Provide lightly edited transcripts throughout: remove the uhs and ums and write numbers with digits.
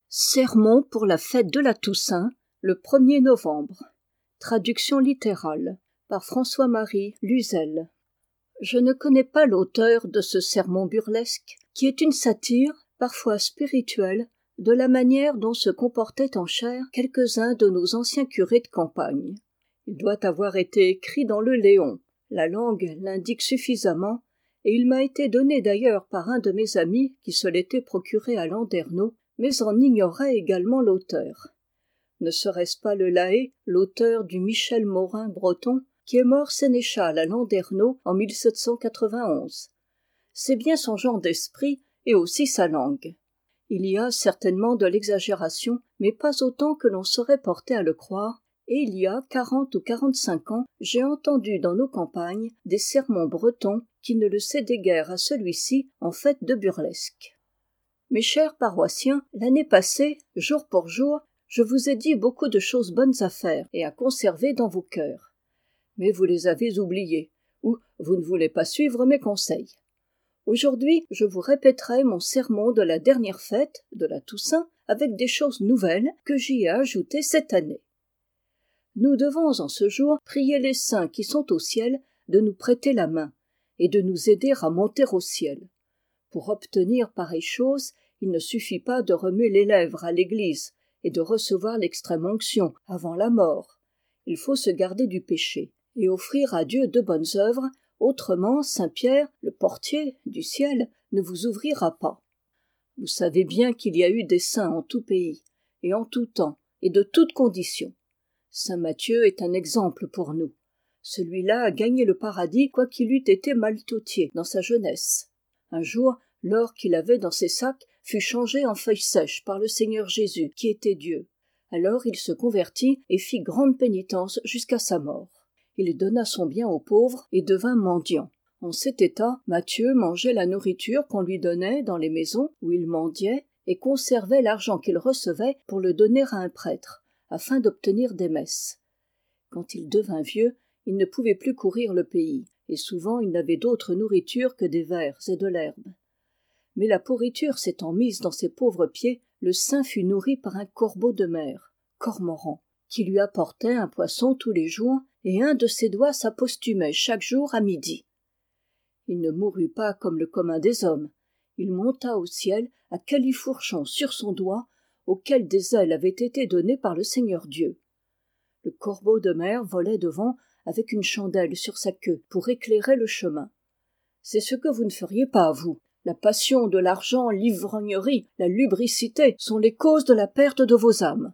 Sermon pour la fête de la Toussaint, le 1er novembre. Traduction littérale, par François-Marie Luzel. Je ne connais pas l'auteur de ce sermon burlesque, qui est une satire, parfois spirituelle, de la manière dont se comportaient en chair quelques-uns de nos anciens curés de campagne. Il doit avoir été écrit dans le Léon. La langue l'indique suffisamment, et il m'a été donné d'ailleurs par un de mes amis qui se l'était procuré à Landerneau, mais en ignorait également l'auteur. Ne serait-ce pas le Laet, l'auteur du Michel Morin breton, qui est mort sénéchal à Landerneau en 1791. C'est bien son genre d'esprit et aussi sa langue. Il y a certainement de l'exagération, mais pas autant que l'on serait porté à le croire, et il y a 40 ou 45 ans, j'ai entendu dans nos campagnes des sermons bretons qui ne le cédaient guère à celui-ci en fait de burlesque. Mes chers paroissiens, l'année passée, jour pour jour, je vous ai dit beaucoup de choses bonnes à faire et à conserver dans vos cœurs. Mais vous les avez oubliées, ou vous ne voulez pas suivre mes conseils. Aujourd'hui, je vous répéterai mon sermon de la dernière fête, de la Toussaint, avec des choses nouvelles que j'y ai ajoutées cette année. Nous devons en ce jour prier les saints qui sont au ciel de nous prêter la main et de nous aider à monter au ciel. Pour obtenir pareille chose, il ne suffit pas de remuer les lèvres à l'église et de recevoir l'extrême-onction avant la mort. Il faut se garder du péché et offrir à Dieu de bonnes œuvres, autrement Saint Pierre, le portier du ciel, ne vous ouvrira pas. Vous savez bien qu'il y a eu des saints en tout pays, et en tout temps, et de toutes conditions. Saint Matthieu est un exemple pour nous. Celui-là a gagné le paradis quoiqu'il eût été maltautier dans sa jeunesse. Un jour, l'or qu'il avait dans ses sacs fut changé en feuilles sèches par le Seigneur Jésus, qui était Dieu. Alors il se convertit et fit grande pénitence jusqu'à sa mort. Il donna son bien aux pauvres et devint mendiant. En cet état, Matthieu mangeait la nourriture qu'on lui donnait dans les maisons où il mendiait et conservait l'argent qu'il recevait pour le donner à un prêtre, afin d'obtenir des messes. Quand il devint vieux, il ne pouvait plus courir le pays, et souvent il n'avait d'autre nourriture que des vers et de l'herbe. Mais la pourriture s'étant mise dans ses pauvres pieds, le saint fut nourri par un corbeau de mer, cormoran, qui lui apportait un poisson tous les jours, et un de ses doigts s'apostumait chaque jour à midi. Il ne mourut pas comme le commun des hommes. Il monta au ciel à califourchon sur son doigt, auquel des ailes avaient été données par le Seigneur Dieu. Le corbeau de mer volait devant avec une chandelle sur sa queue pour éclairer le chemin. C'est ce que vous ne feriez pas, vous. La passion de l'argent, l'ivrognerie, la lubricité sont les causes de la perte de vos âmes.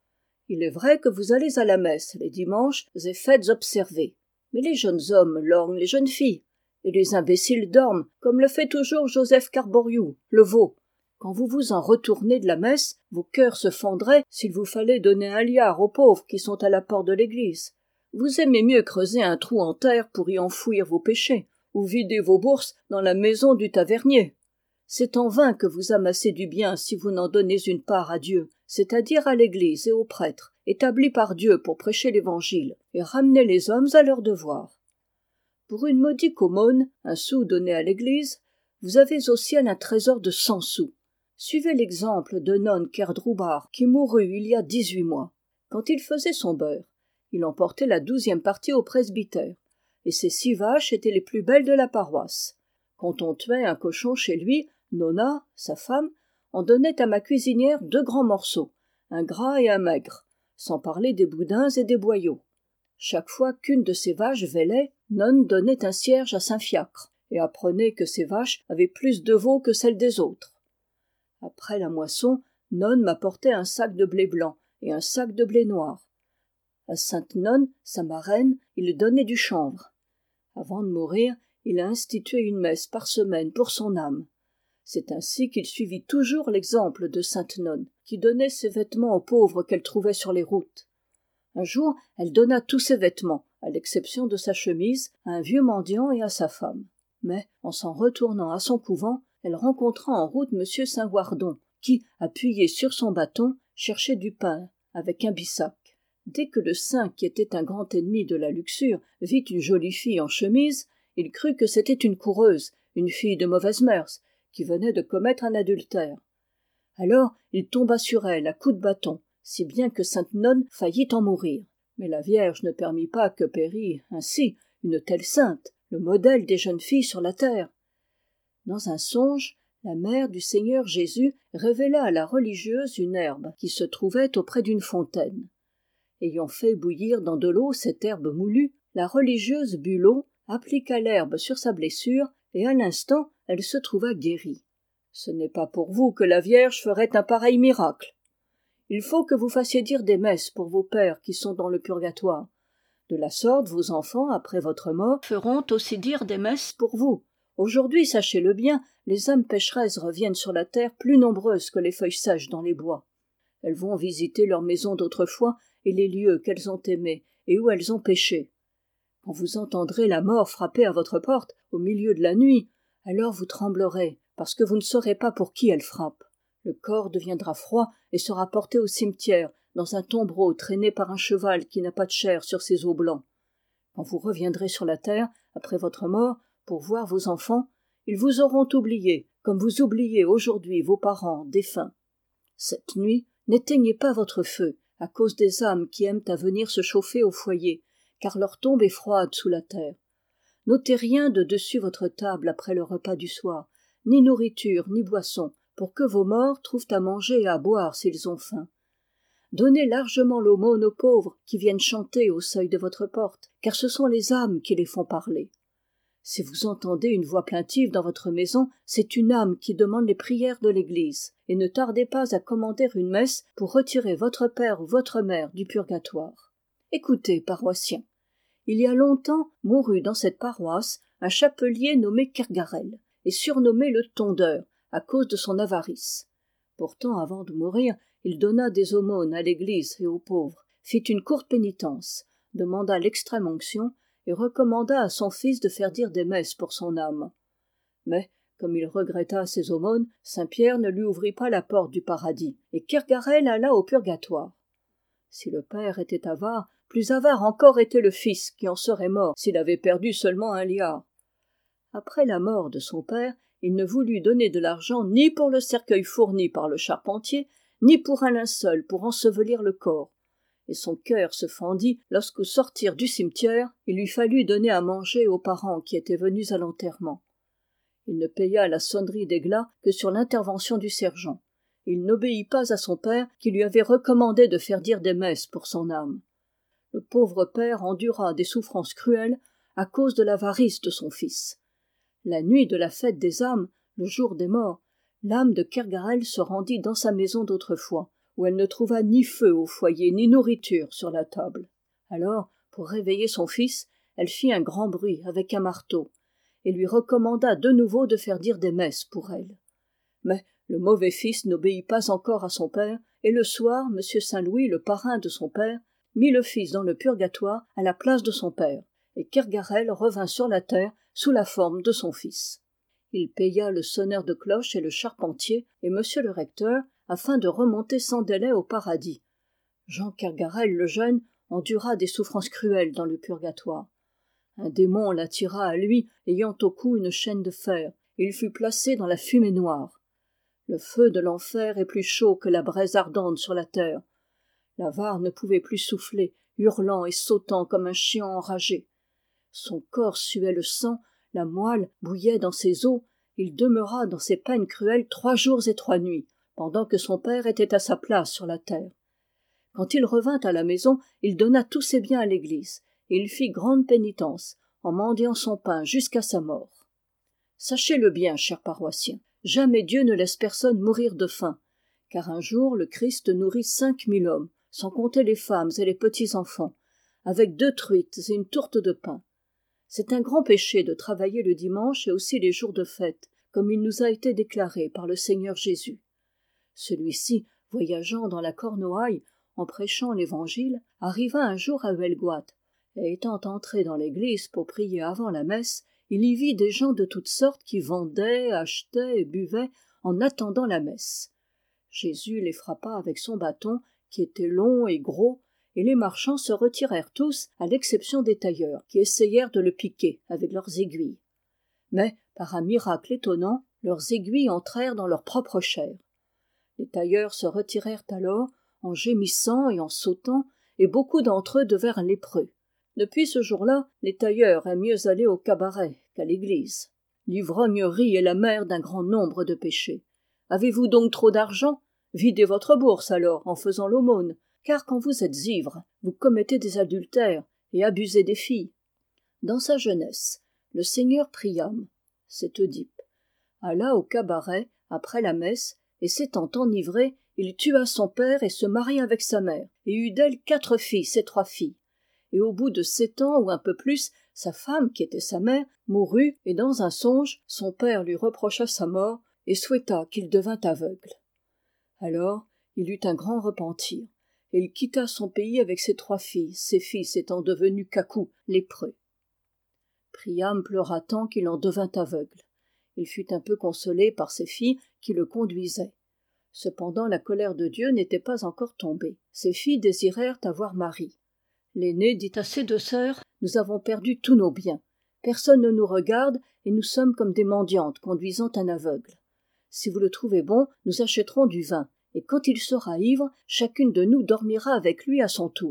Il est vrai que vous allez à la messe les dimanches et fêtes observées. Mais les jeunes hommes lorgnent les jeunes filles, et les imbéciles dorment, comme le fait toujours Joseph Carboriou, le veau. Quand vous vous en retournez de la messe, vos cœurs se fendraient s'il vous fallait donner 1 liard aux pauvres qui sont à la porte de l'église. Vous aimez mieux creuser un trou en terre pour y enfouir vos péchés, ou vider vos bourses dans la maison du tavernier. C'est en vain que vous amassez du bien si vous n'en donnez une part à Dieu, c'est-à-dire à l'Église et aux prêtres, établis par Dieu pour prêcher l'Évangile et ramener les hommes à leur devoir. Pour une modique aumône, 1 sou donné à l'Église, vous avez au ciel un trésor de 100 sous. Suivez l'exemple de Nonne Kerdroubar, qui mourut il y a 18 mois. Quand il faisait son beurre, il emportait la 12e partie au presbytère, et ses 6 vaches étaient les plus belles de la paroisse. Quand on tuait un cochon chez lui, Nona, sa femme, en donnait à ma cuisinière 2 grands morceaux, un gras et un maigre, sans parler des boudins et des boyaux. Chaque fois qu'une de ses vaches vêlait, Nonne donnait un cierge à Saint-Fiacre, et apprenait que ses vaches avaient plus de veaux que celles des autres. Après la moisson, Nonne m'apportait un sac de blé blanc et un sac de blé noir. À Sainte-Nonne, sa marraine, il donnait du chanvre. Avant de mourir, il a institué une messe par semaine pour son âme. C'est ainsi qu'il suivit toujours l'exemple de Sainte-Nonne, qui donnait ses vêtements aux pauvres qu'elle trouvait sur les routes. Un jour, elle donna tous ses vêtements, à l'exception de sa chemise, à un vieux mendiant et à sa femme. Mais, en s'en retournant à son couvent, elle rencontra en route M. Saint-Wardon, qui, appuyé sur son bâton, cherchait du pain avec un bissac. Dès que le saint, qui était un grand ennemi de la luxure, vit une jolie fille en chemise, il crut que c'était une coureuse, une fille de mauvaises mœurs, qui venait de commettre un adultère. Alors il tomba sur elle à coups de bâton, si bien que sainte Nonne faillit en mourir. Mais la Vierge ne permit pas que pérît ainsi une telle sainte, le modèle des jeunes filles sur la terre. Dans un songe, la mère du Seigneur Jésus révéla à la religieuse une herbe qui se trouvait auprès d'une fontaine. Ayant fait bouillir dans de l'eau cette herbe moulue, la religieuse but l'eau, appliqua l'herbe sur sa blessure, et à l'instant elle se trouva guérie. Ce n'est pas pour vous que la Vierge ferait un pareil miracle. Il faut que vous fassiez dire des messes pour vos pères qui sont dans le purgatoire. De la sorte, vos enfants, après votre mort, feront aussi dire des messes pour vous. Aujourd'hui, sachez-le bien, les âmes pécheresses reviennent sur la terre plus nombreuses que les feuilles sèches dans les bois. Elles vont visiter leurs maisons d'autrefois et les lieux qu'elles ont aimés et où elles ont péché. Quand vous entendrez la mort frapper à votre porte au milieu de la nuit, alors vous tremblerez, parce que vous ne saurez pas pour qui elle frappe. Le corps deviendra froid et sera porté au cimetière, dans un tombereau traîné par un cheval qui n'a pas de chair sur ses os blancs. Quand vous reviendrez sur la terre, après votre mort, pour voir vos enfants, ils vous auront oublié, comme vous oubliez aujourd'hui vos parents défunts. Cette nuit, n'éteignez pas votre feu, à cause des âmes qui aiment à venir se chauffer au foyer, car leur tombe est froide sous la terre. N'ôtez rien de dessus votre table après le repas du soir, ni nourriture, ni boisson, pour que vos morts trouvent à manger et à boire s'ils ont faim. Donnez largement l'aumône aux pauvres qui viennent chanter au seuil de votre porte, car ce sont les âmes qui les font parler. Si vous entendez une voix plaintive dans votre maison, c'est une âme qui demande les prières de l'Église, et ne tardez pas à commander une messe pour retirer votre père ou votre mère du purgatoire. Écoutez, paroissiens, il y a longtemps mourut dans cette paroisse un chapelier nommé Kergarel, et surnommé le Tondeur, à cause de son avarice. Pourtant, avant de mourir, il donna des aumônes à l'Église et aux pauvres, fit une courte pénitence, demanda l'extrême-onction et recommanda à son fils de faire dire des messes pour son âme. Mais, comme il regretta ses aumônes, Saint-Pierre ne lui ouvrit pas la porte du paradis, et Kergarel alla au purgatoire. Si le père était avare, plus avare encore était le fils qui en serait mort s'il avait perdu seulement 1 liard. Après la mort de son père, il ne voulut donner de l'argent ni pour le cercueil fourni par le charpentier, ni pour un linceul pour ensevelir le corps. Et son cœur se fendit lorsqu'au sortir du cimetière, il lui fallut donner à manger aux parents qui étaient venus à l'enterrement. Il ne paya la sonnerie des glas que sur l'intervention du sergent. Il n'obéit pas à son père qui lui avait recommandé de faire dire des messes pour son âme. Le pauvre père endura des souffrances cruelles à cause de l'avarice de son fils. La nuit de la fête des âmes, le jour des morts, l'âme de Kergarel se rendit dans sa maison d'autrefois, où elle ne trouva ni feu au foyer ni nourriture sur la table. Alors, pour réveiller son fils, elle fit un grand bruit avec un marteau, et lui recommanda de nouveau de faire dire des messes pour elle. Mais le mauvais fils n'obéit pas encore à son père, et le soir, M. Saint-Louis, le parrain de son père, mit le fils dans le purgatoire à la place de son père, et Kergarel revint sur la terre sous la forme de son fils. Il paya le sonneur de cloche et le charpentier, et monsieur le recteur, afin de remonter sans délai au paradis. Jean Kergarel le jeune endura des souffrances cruelles dans le purgatoire. Un démon l'attira à lui, ayant au cou une chaîne de fer, et il fut placé dans la fumée noire. Le feu de l'enfer est plus chaud que la braise ardente sur la terre. L'avare ne pouvait plus souffler, hurlant et sautant comme un chien enragé. Son corps suait le sang, la moelle bouillait dans ses os. Il demeura dans ces peines cruelles 3 jours et 3 nuits, pendant que son père était à sa place sur la terre. Quand il revint à la maison, il donna tous ses biens à l'église, et il fit grande pénitence, en mendiant son pain jusqu'à sa mort. Sachez-le bien, chers paroissiens, jamais Dieu ne laisse personne mourir de faim, car un jour le Christ nourrit 5000 hommes, sans compter les femmes et les petits-enfants, avec 2 truites et une tourte de pain. C'est un grand péché de travailler le dimanche et aussi les jours de fête, comme il nous a été déclaré par le Seigneur Jésus. Celui-ci, voyageant dans la Cornouaille, en prêchant l'Évangile, arriva un jour à Huelgoat, et étant entré dans l'église pour prier avant la messe, il y vit des gens de toutes sortes qui vendaient, achetaient et buvaient en attendant la messe. Jésus les frappa avec son bâton, qui était long et gros, et les marchands se retirèrent tous, à l'exception des tailleurs, qui essayèrent de le piquer avec leurs aiguilles. Mais, par un miracle étonnant, leurs aiguilles entrèrent dans leur propre chair. Les tailleurs se retirèrent alors, en gémissant et en sautant, et beaucoup d'entre eux devinrent lépreux. Depuis ce jour-là, les tailleurs aiment mieux aller au cabaret qu'à l'église. L'ivrognerie est la mère d'un grand nombre de péchés. Avez-vous donc trop d'argent? Videz votre bourse alors, en faisant l'aumône, car quand vous êtes ivre, vous commettez des adultères et abusez des filles. Dans sa jeunesse, le seigneur Priam, c'est Oedipe, alla au cabaret après la messe, et s'étant enivré, il tua son père et se maria avec sa mère, et eut d'elle 4 fils et 3 filles. Et au bout de 7 ans ou un peu plus, sa femme, qui était sa mère, mourut, et dans un songe, son père lui reprocha sa mort, et souhaita qu'il devînt aveugle. Alors, il eut un grand repentir, et il quitta son pays avec ses 3 filles, ses fils étant devenus cacous, lépreux. Priam pleura tant qu'il en devint aveugle. Il fut un peu consolé par ses filles qui le conduisaient. Cependant la colère de Dieu n'était pas encore tombée. Ses filles désirèrent avoir mari. L'aînée dit à ses 2 sœurs, « Nous avons perdu tous nos biens. Personne ne nous regarde et nous sommes comme des mendiantes conduisant un aveugle. Si vous le trouvez bon, nous achèterons du vin, et quand il sera ivre, chacune de nous dormira avec lui à son tour. »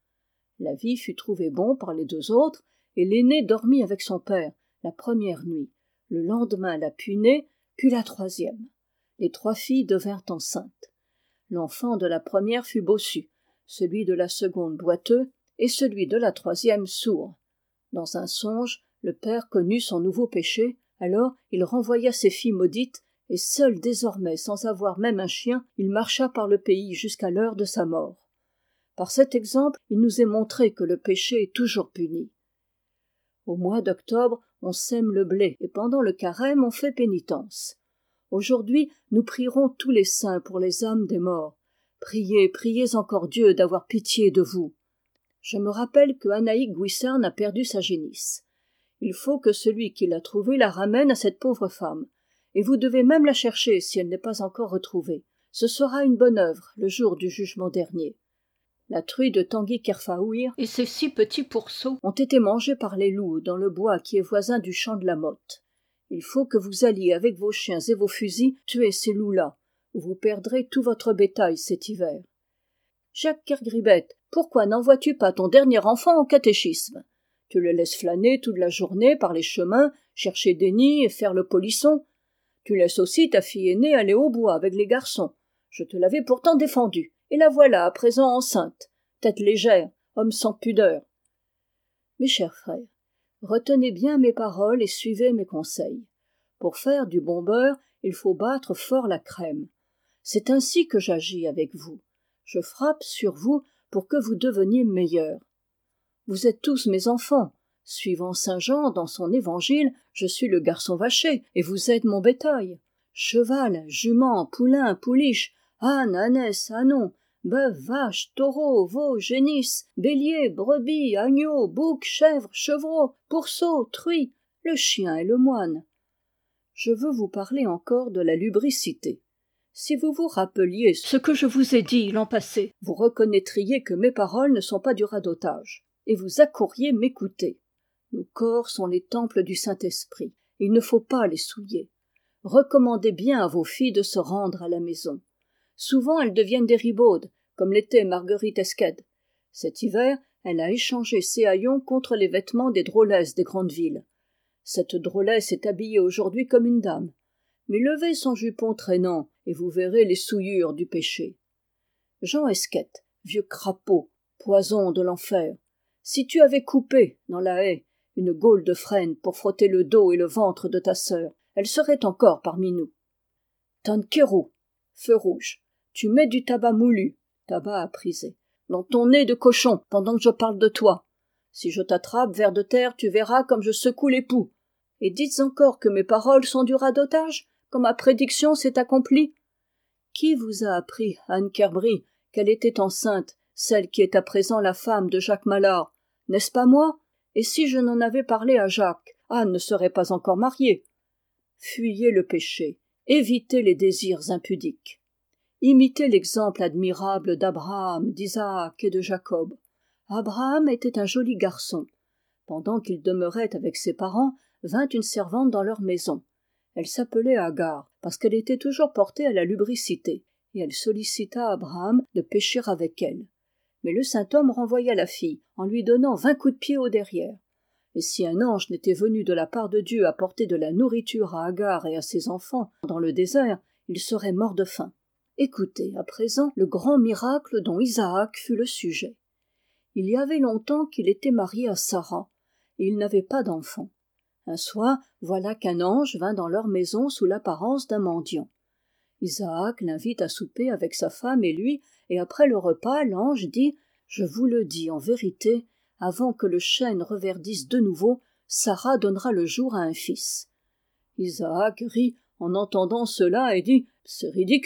La vie fut trouvée bon par les 2 autres, et l'aînée dormit avec son père la première nuit. Le lendemain la punée, puis la 3e. Les 3 filles devinrent enceintes. L'enfant de la première fut bossu, celui de la seconde boiteux, et celui de la 3e sourd. Dans un songe, le père connut son nouveau péché, alors il renvoya ses filles maudites, et seul désormais, sans avoir même un chien, il marcha par le pays jusqu'à l'heure de sa mort. Par cet exemple, il nous est montré que le péché est toujours puni. Au mois d'octobre, on sème le blé, et pendant le carême, on fait pénitence. Aujourd'hui, nous prierons tous les saints pour les âmes des morts. Priez, priez encore Dieu d'avoir pitié de vous. Je me rappelle que Anaïk Guissarn a perdu sa génisse. Il faut que celui qui l'a trouvée la ramène à cette pauvre femme. Et vous devez même la chercher si elle n'est pas encore retrouvée. Ce sera une bonne œuvre le jour du jugement dernier. La truie de Tanguy Kerfaouir et ses 6 petits pourceaux ont été mangés par les loups dans le bois qui est voisin du champ de la Motte. Il faut que vous alliez avec vos chiens et vos fusils tuer ces loups-là, ou vous perdrez tout votre bétail cet hiver. Jacques Kergribet, pourquoi n'envoies-tu pas ton dernier enfant au catéchisme? Tu le laisses flâner toute la journée par les chemins, chercher des nids et faire le polisson. Tu laisses aussi ta fille aînée aller au bois avec les garçons. Je te l'avais pourtant défendue. Et la voilà à présent enceinte, tête légère, homme sans pudeur. Mes chers frères, retenez bien mes paroles et suivez mes conseils. Pour faire du bon beurre, il faut battre fort la crème. C'est ainsi que j'agis avec vous. Je frappe sur vous pour que vous deveniez meilleurs. Vous êtes tous mes enfants. Suivant saint Jean dans son évangile, je suis le garçon vaché et vous êtes mon bétail. Cheval, jument, poulain, pouliche, âne, ânesse, ânon, bœuf, vache, taureau, veau, génisse, bélier, brebis, agneau, bouc, chèvre, chevreau, pourceau, truie, le chien et le moine. Je veux vous parler encore de la lubricité. Si vous vous rappeliez ce que je vous ai dit l'an passé, vous reconnaîtriez que mes paroles ne sont pas du radotage, et vous accouriez m'écouter. Nos corps sont les temples du Saint-Esprit, il ne faut pas les souiller. Recommandez bien à vos filles de se rendre à la maison. Souvent elles deviennent des ribaudes, comme l'était Marguerite Esquède. Cet hiver, elle a échangé ses haillons contre les vêtements des drôlesses des grandes villes. Cette drôlesse est habillée aujourd'hui comme une dame. Mais levez son jupon traînant, et vous verrez les souillures du péché. Jean Esquette, vieux crapaud, poison de l'enfer, si tu avais coupé, dans la haie, une gaule de frêne pour frotter le dos et le ventre de ta sœur, elle serait encore parmi nous. Tanquerou, feu rouge, tu mets du tabac moulu, tabac à priser, dans ton nez de cochon pendant que je parle de toi. Si je t'attrape, ver de terre, tu verras comme je secoue les poux. Et dites encore que mes paroles sont du radotage, quand ma prédiction s'est accomplie. Qui vous a appris, Anne Kerbry, qu'elle était enceinte, celle qui est à présent la femme de Jacques Mallard? N'est-ce pas moi? Et si je n'en avais parlé à Jacques, Anne ne serait pas encore mariée. Fuyez le péché, évitez les désirs impudiques. Imitez l'exemple admirable d'Abraham, d'Isaac et de Jacob. Abraham était un joli garçon. Pendant qu'il demeurait avec ses parents, vint une servante dans leur maison. Elle s'appelait Agar, parce qu'elle était toujours portée à la lubricité. et elle sollicita Abraham de pécher avec elle. Mais le saint homme renvoya la fille en lui donnant 20 coups de pied au derrière. Et si un ange n'était venu de la part de Dieu apporter de la nourriture à Agar et à ses enfants dans le désert, ils seraient morts de faim. Écoutez à présent le grand miracle dont Isaac fut le sujet. Il y avait longtemps qu'il était marié à Sarah, et il n'avait pas d'enfant. Un soir, voilà qu'un ange vint dans leur maison sous l'apparence d'un mendiant. Isaac l'invite à souper avec sa femme et lui, et après le repas, l'ange dit « Je vous le dis en vérité, avant que le chêne reverdisse de nouveau, Sarah donnera le jour à un fils. » Isaac rit en entendant cela et dit « C'est ridicule. »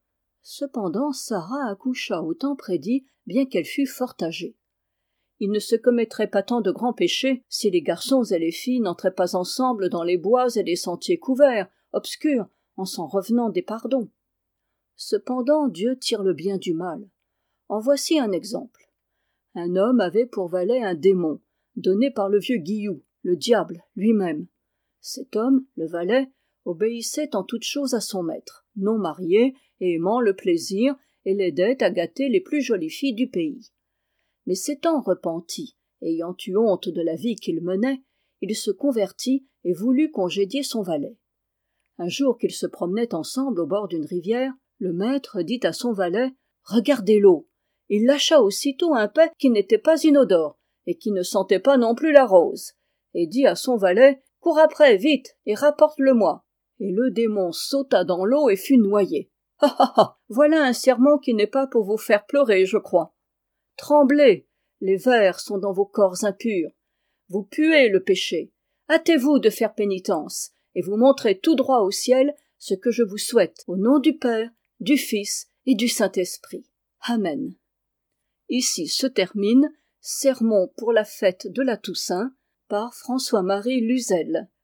Cependant, Sarah accoucha au temps prédit, bien qu'elle fût fort âgée. Il ne se commettrait pas tant de grands péchés si les garçons et les filles n'entraient pas ensemble dans les bois et les sentiers couverts, obscurs, en s'en revenant des pardons. Cependant, Dieu tire le bien du mal. En voici un exemple. Un homme avait pour valet un démon, donné par le vieux Guillou, le diable lui-même. Cet homme, le valet, obéissait en toutes choses à son maître, non marié et aimant le plaisir, et l'aidait à gâter les plus jolies filles du pays. Mais s'étant repenti, ayant eu honte de la vie qu'il menait, il se convertit et voulut congédier son valet. Un jour qu'ils se promenaient ensemble au bord d'une rivière, le maître dit à son valet « Regardez l'eau !» Il lâcha aussitôt un paix qui n'était pas inodore et qui ne sentait pas non plus la rose, et dit à son valet « Cours après, vite, et rapporte-le-moi !» Et le démon sauta dans l'eau et fut noyé. « Ah ah ah ! Voilà un sermon qui n'est pas pour vous faire pleurer, je crois. Tremblez, les vers sont dans vos corps impurs. Vous puez le péché. Hâtez-vous de faire pénitence, et vous montrez tout droit au ciel ce que je vous souhaite, au nom du Père, du Fils et du Saint-Esprit. Amen. » Ici se termine Sermon pour la fête de la Toussaint par François-Marie Luzel.